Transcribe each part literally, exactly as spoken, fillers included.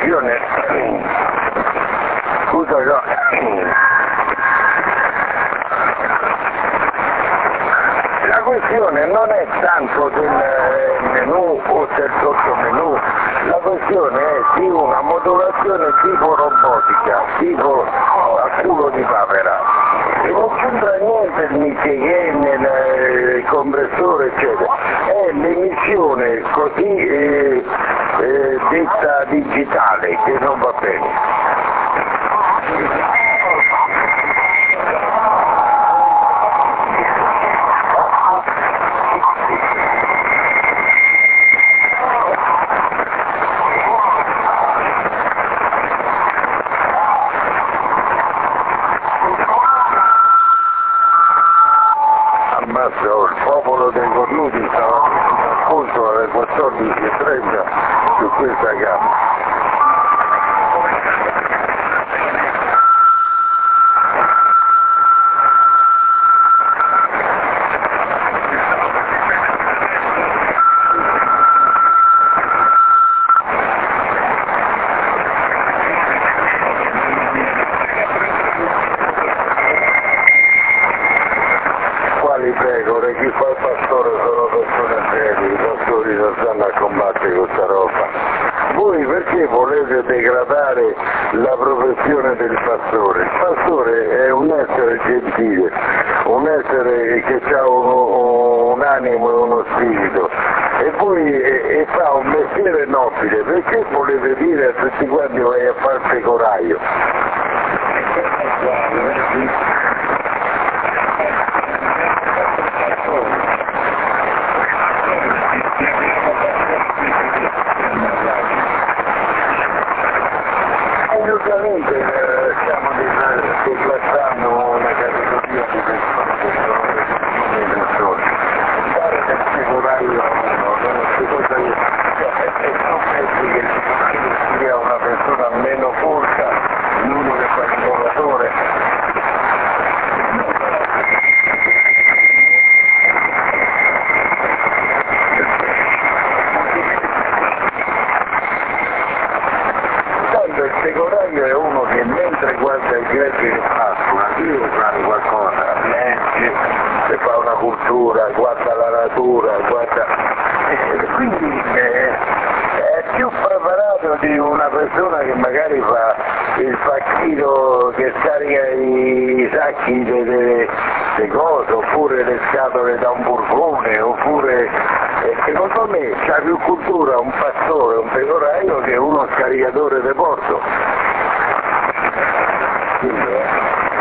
questione, scusa, no. La questione non è tanto del menù o del sottomenù, la questione è di una modulazione tipo robotica, tipo a culo di papera. E non c'entra niente il michieghe nel compressore, eccetera, è l'emissione così eh, eh, detta digitale che non va bene. Il popolo dei cornuti stava appunto alle quattordici e trenta su questa gamma. Pecore, chi fa il pastore sono persone serie, i pastori non stanno a combattere questa roba. Voi perché volete degradare la professione del pastore? Il pastore è un essere gentile, un essere che ha un, un animo e uno spirito e voi e, e fa un mestiere nobile, perché volete dire a tutti quanti vai a fare il pecoraio? Ovviamente eh, stiamo declassando una categoria di persone che sono le persone. Fare del pecoraio non è cosa io. E non pensi che sia una persona meno colta di uno che fa il lavoratore? Il pecoraio è uno che mentre guarda i greci che passano, Dio fare qualcosa, legge, se fa una cultura, guarda la natura, guarda... E quindi è, è più preparato di una persona che magari fa il facchino che scarica i sacchi delle, delle cose, oppure le scatole da un burgone, oppure... E secondo me c'ha più cultura un pastore, un pecoraio che uno scaricatore di porto. Quindi, eh.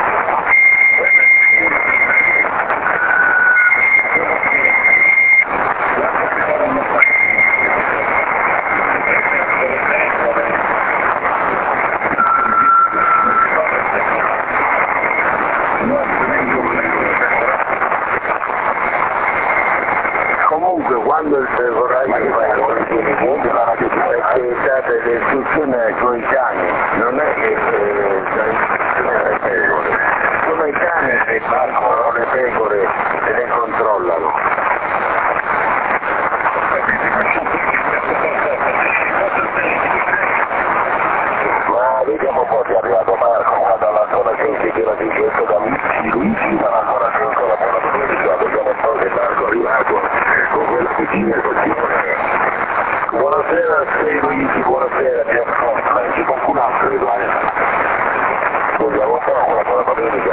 Comunque quando il pecoraio fa i continui punti perché date le istruzioni con i cani, non è che dà istruzioni alle pecore, sono i cani che battono le pecore e le controllano. Ma vediamo un po' se è arrivato Marco, qua dalla zona cinque della Vicenza, da Luigi, dalla zona cinque la buona domenica, vediamo un po' se Marco è arrivato con quella cucina così. Buonasera, sei Luigi, buonasera, ti affronto, c'è qualcun altro che va. Scusa, un po' con la buona domenica.